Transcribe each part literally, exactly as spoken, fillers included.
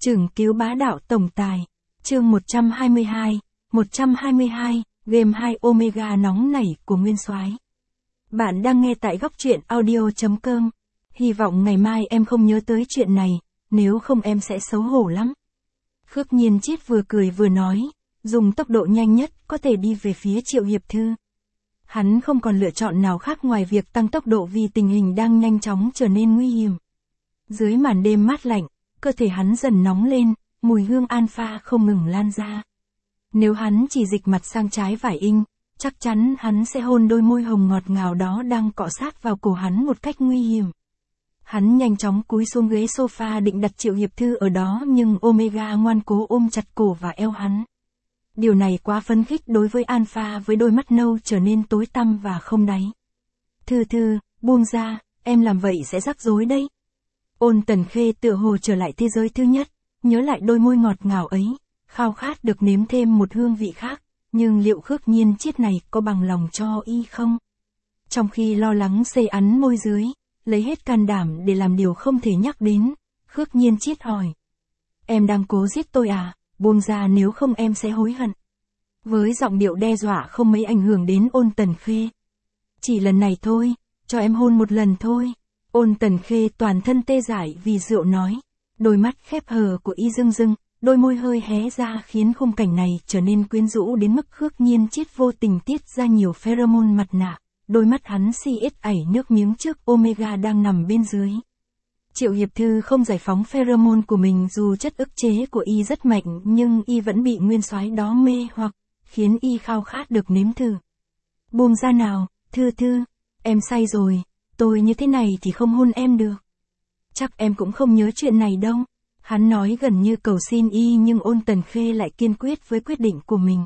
Chưởng cứu bá đạo tổng tài. Chương một trăm hai mươi hai, một trăm hai mươi hai, game hai Omega nóng nảy của Nguyên Soái. Bạn đang nghe tại góc truyện audio chấm com. Hy vọng ngày mai em không nhớ tới chuyện này, nếu không em sẽ xấu hổ lắm. Khước Nhiên Chiết vừa cười vừa nói, dùng tốc độ nhanh nhất có thể đi về phía Triệu Hiệp Thư. Hắn không còn lựa chọn nào khác ngoài việc tăng tốc độ vì tình hình đang nhanh chóng trở nên nguy hiểm. Dưới màn đêm mát lạnh, cơ thể hắn dần nóng lên, mùi hương alpha không ngừng lan ra. Nếu hắn chỉ dịch mặt sang trái vải inh, chắc chắn hắn sẽ hôn đôi môi hồng ngọt ngào đó đang cọ sát vào cổ hắn một cách nguy hiểm. Hắn nhanh chóng cúi xuống ghế sofa định đặt Triệu Hiệp Thư ở đó, nhưng Omega ngoan cố ôm chặt cổ và eo hắn. Điều này quá phấn khích đối với alpha với đôi mắt nâu trở nên tối tăm và không đáy. Thư Thư, buông ra, em làm vậy sẽ rắc rối đấy. Ôn Tần Khê tựa hồ trở lại thế giới thứ nhất, nhớ lại đôi môi ngọt ngào ấy, khao khát được nếm thêm một hương vị khác, nhưng liệu Khước Nhiên Chiết này có bằng lòng cho y không? Trong khi lo lắng xây ắn môi dưới, lấy hết can đảm để làm điều không thể nhắc đến, Khước Nhiên Chiết hỏi. Em đang cố giết tôi à, buông ra nếu không em sẽ hối hận. Với giọng điệu đe dọa không mấy ảnh hưởng đến Ôn Tần Khê. Chỉ lần này thôi, cho em hôn một lần thôi. Ôn Tần Khê toàn thân tê dại vì rượu nói. Đôi mắt khép hờ của y rưng rưng, đôi môi hơi hé ra khiến khung cảnh này trở nên quyến rũ đến mức Khước Nhiên Chiết vô tình tiết ra nhiều pheromone mặt nạ. Đôi mắt hắn si ết ảy nước miếng trước Omega đang nằm bên dưới. Triệu Hiệp Thư không giải phóng pheromone của mình dù chất ức chế của y rất mạnh, nhưng y vẫn bị Nguyên Soái đó mê hoặc, khiến y khao khát được nếm thử. Buông ra nào, Thư Thư, em say rồi, tôi như thế này thì không hôn em được. Chắc em cũng không nhớ chuyện này đâu. Hắn nói gần như cầu xin y, nhưng Ôn Tần Khê lại kiên quyết với quyết định của mình.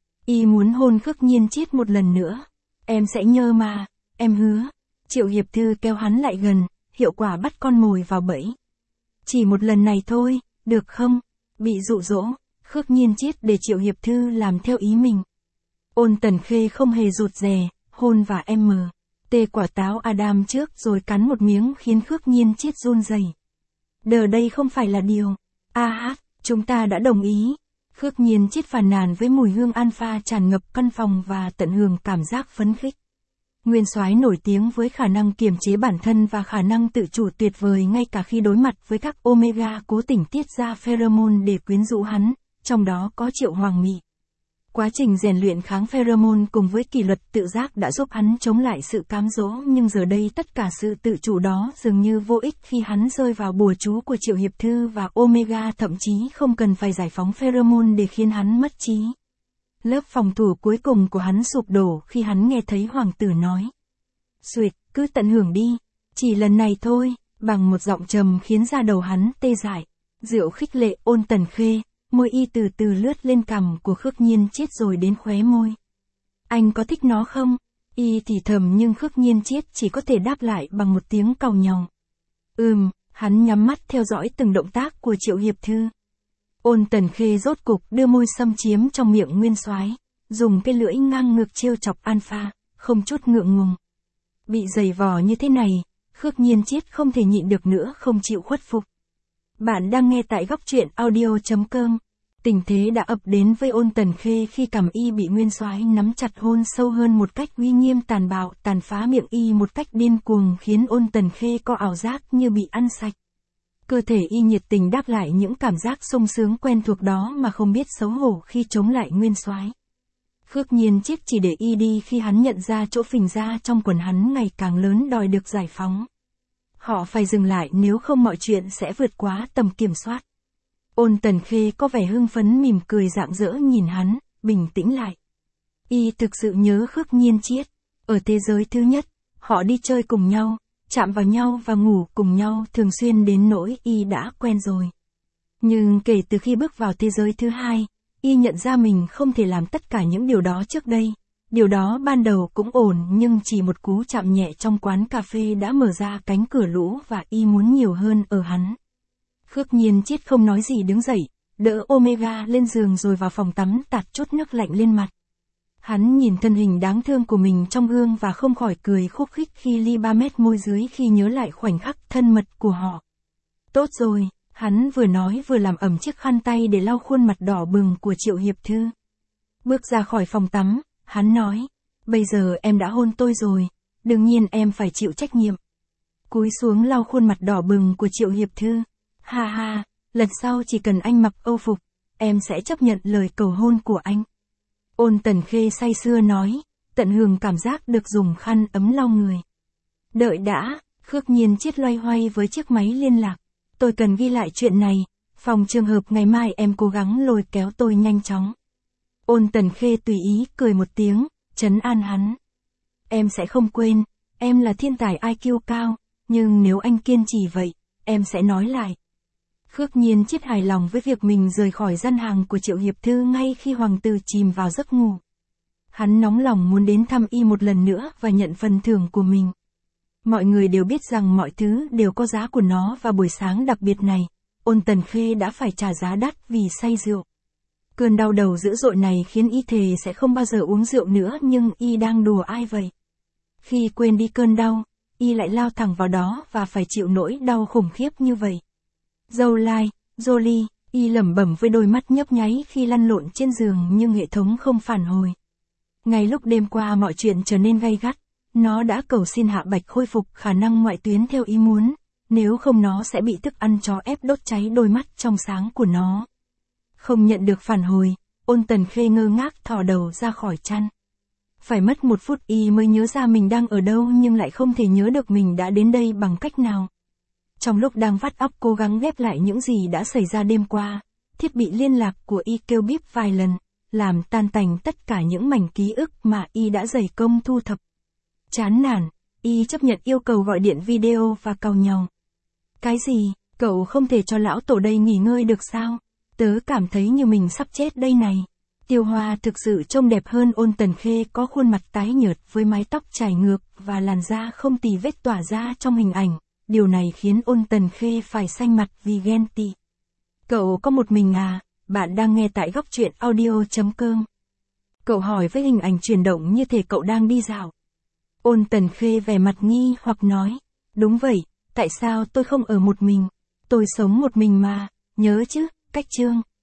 Y muốn hôn Khước Nhiên Chiết một lần nữa. Em sẽ nhớ mà, em hứa. Triệu Hiệp Thư kéo hắn lại gần, hiệu quả bắt con mồi vào bẫy. Chỉ một lần này thôi, được không? Bị dụ dỗ, Khước Nhiên Chiết để Triệu Hiệp Thư làm theo ý mình. Ôn Tần Khê không hề rụt rè, hôn và em tê quả táo Adam trước rồi cắn một miếng khiến Khước Nhiên Chiết run rẩy. Đờ đây không phải là điều. A hát, chúng ta đã đồng ý. Khước Nhiên Chiết phàn nàn với mùi hương alpha tràn ngập căn phòng và tận hưởng cảm giác phấn khích. Nguyên Soái nổi tiếng với khả năng kiềm chế bản thân và khả năng tự chủ tuyệt vời ngay cả khi đối mặt với các Omega cố tình tiết ra pheromone để quyến rũ hắn, trong đó có Triệu Hoàng Mị. Quá trình rèn luyện kháng pheromone cùng với kỷ luật tự giác đã giúp hắn chống lại sự cám dỗ, nhưng giờ đây tất cả sự tự chủ đó dường như vô ích khi hắn rơi vào bùa chú của Triệu Hiệp Thư và Omega thậm chí không cần phải giải phóng pheromone để khiến hắn mất trí. Lớp phòng thủ cuối cùng của hắn sụp đổ khi hắn nghe thấy hoàng tử nói. Xuệt, cứ tận hưởng đi, chỉ lần này thôi, bằng một giọng trầm khiến da đầu hắn tê dại. Rượu khích lệ Ôn Tần Khê, môi y từ từ lướt lên cằm của Khước Nhiên Chiết rồi đến khóe môi. Anh có thích nó không? Y thì thầm nhưng Khước Nhiên Chiết chỉ có thể đáp lại bằng một tiếng càu nhàu. Ừm, hắn nhắm mắt theo dõi từng động tác của Triệu Hiệp Thư. Ôn Tần Khê rốt cục đưa môi xâm chiếm trong miệng Nguyên Soái, dùng cái lưỡi ngang ngược trêu chọc alpha, không chút ngượng ngùng. Bị giày vò như thế này, Khước Nhiên Chiết không thể nhịn được nữa, không chịu khuất phục. Bạn đang nghe tại góc truyện audio chấm com. Tình thế đã ập đến với Ôn Tần Khê khi cằm y bị Nguyên Soái nắm chặt hôn sâu hơn một cách uy nghiêm tàn bạo, tàn phá miệng y một cách điên cuồng khiến Ôn Tần Khê có ảo giác như bị ăn sạch. Cơ thể y nhiệt tình đáp lại những cảm giác sung sướng quen thuộc đó mà không biết xấu hổ khi chống lại Nguyên Soái. Khước Nhiên Chiết chỉ để y đi khi hắn nhận ra chỗ phình ra trong quần hắn ngày càng lớn đòi được giải phóng. Họ phải dừng lại nếu không mọi chuyện sẽ vượt quá tầm kiểm soát. Ôn Tần Khê có vẻ hưng phấn mỉm cười rạng rỡ nhìn hắn, bình tĩnh lại. Y thực sự nhớ Khước Nhiên Chiết. Ở thế giới thứ nhất, họ đi chơi cùng nhau, chạm vào nhau và ngủ cùng nhau thường xuyên đến nỗi y đã quen rồi. Nhưng kể từ khi bước vào thế giới thứ hai, y nhận ra mình không thể làm tất cả những điều đó trước đây. Điều đó ban đầu cũng ổn, nhưng chỉ một cú chạm nhẹ trong quán cà phê đã mở ra cánh cửa lũ và y muốn nhiều hơn ở hắn. Khước Nhiên Chiết không nói gì đứng dậy, đỡ Omega lên giường rồi vào phòng tắm tạt chút nước lạnh lên mặt. Hắn nhìn thân hình đáng thương của mình trong gương và không khỏi cười khúc khích khi ly ba mét môi dưới khi nhớ lại khoảnh khắc thân mật của họ. Tốt rồi, Hắn vừa nói vừa làm ẩm chiếc khăn tay để lau khuôn mặt đỏ bừng của Triệu Hiệp Thư. Bước ra khỏi phòng tắm, hắn nói, bây giờ em đã hôn tôi rồi, đương nhiên em phải chịu trách nhiệm. Cúi xuống lau khuôn mặt đỏ bừng của Triệu Hiệp Thư. Ha ha, lần sau chỉ cần anh mặc âu phục, em sẽ chấp nhận lời cầu hôn của anh. Ôn Tần Khê say sưa nói, tận hưởng cảm giác được dùng khăn ấm lau người. Đợi đã, Khước Nhiên Chiết loay hoay với chiếc máy liên lạc. Tôi cần ghi lại chuyện này, phòng trường hợp ngày mai em cố gắng lôi kéo tôi nhanh chóng. Ôn Tần Khê tùy ý cười một tiếng, trấn an hắn. Em sẽ không quên, em là thiên tài i kiu cao, nhưng nếu anh kiên trì vậy, em sẽ nói lại. Khước Nhiên Chiết hài lòng với việc mình rời khỏi gian hàng của Triệu Hiệp Thư ngay khi hoàng tử chìm vào giấc ngủ. Hắn nóng lòng muốn đến thăm y một lần nữa và nhận phần thưởng của mình. Mọi người đều biết rằng mọi thứ đều có giá của nó và buổi sáng đặc biệt này, Ôn Tần Khê đã phải trả giá đắt vì say rượu. Cơn đau đầu dữ dội này khiến y thề sẽ không bao giờ uống rượu nữa, nhưng y đang đùa ai vậy? Khi quên đi cơn đau, y lại lao thẳng vào đó và phải chịu nỗi đau khủng khiếp như vậy. Dâu Lai, Jolie, y lẩm bẩm với đôi mắt nhấp nháy khi lăn lộn trên giường nhưng hệ thống không phản hồi. Ngay lúc đêm qua mọi chuyện trở nên gay gắt, nó đã cầu xin Hạ Bạch khôi phục khả năng ngoại tuyến theo ý muốn, nếu không nó sẽ bị thức ăn chó ép đốt cháy đôi mắt trong sáng của nó. Không nhận được phản hồi, Ôn Tần Khê ngơ ngác thò đầu ra khỏi chăn. Phải mất một phút y mới nhớ ra mình đang ở đâu nhưng lại không thể nhớ được mình đã đến đây bằng cách nào. Trong lúc đang vắt óc cố gắng ghép lại những gì đã xảy ra đêm qua, thiết bị liên lạc của y kêu bíp vài lần, làm tan tành tất cả những mảnh ký ức mà y đã dày công thu thập. Chán nản, y chấp nhận yêu cầu gọi điện video và càu nhàu. Cái gì, cậu không thể cho lão tổ đây nghỉ ngơi được sao? Tớ cảm thấy như mình sắp chết đây này. Tiêu Hoa thực sự trông đẹp hơn Ôn Tần Khê, có khuôn mặt tái nhợt với mái tóc chải ngược và làn da không tì vết tỏa ra trong hình ảnh. Điều này khiến Ôn Tần Khê phải xanh mặt vì ghen tị. Cậu có một mình à? Bạn đang nghe tại góc truyện audio chấm com. Cậu hỏi với hình ảnh chuyển động như thể cậu đang đi dạo. Ôn Tần Khê vẻ mặt nghi hoặc nói, đúng vậy, tại sao tôi không ở một mình? Tôi sống một mình mà, nhớ chứ, cách chương.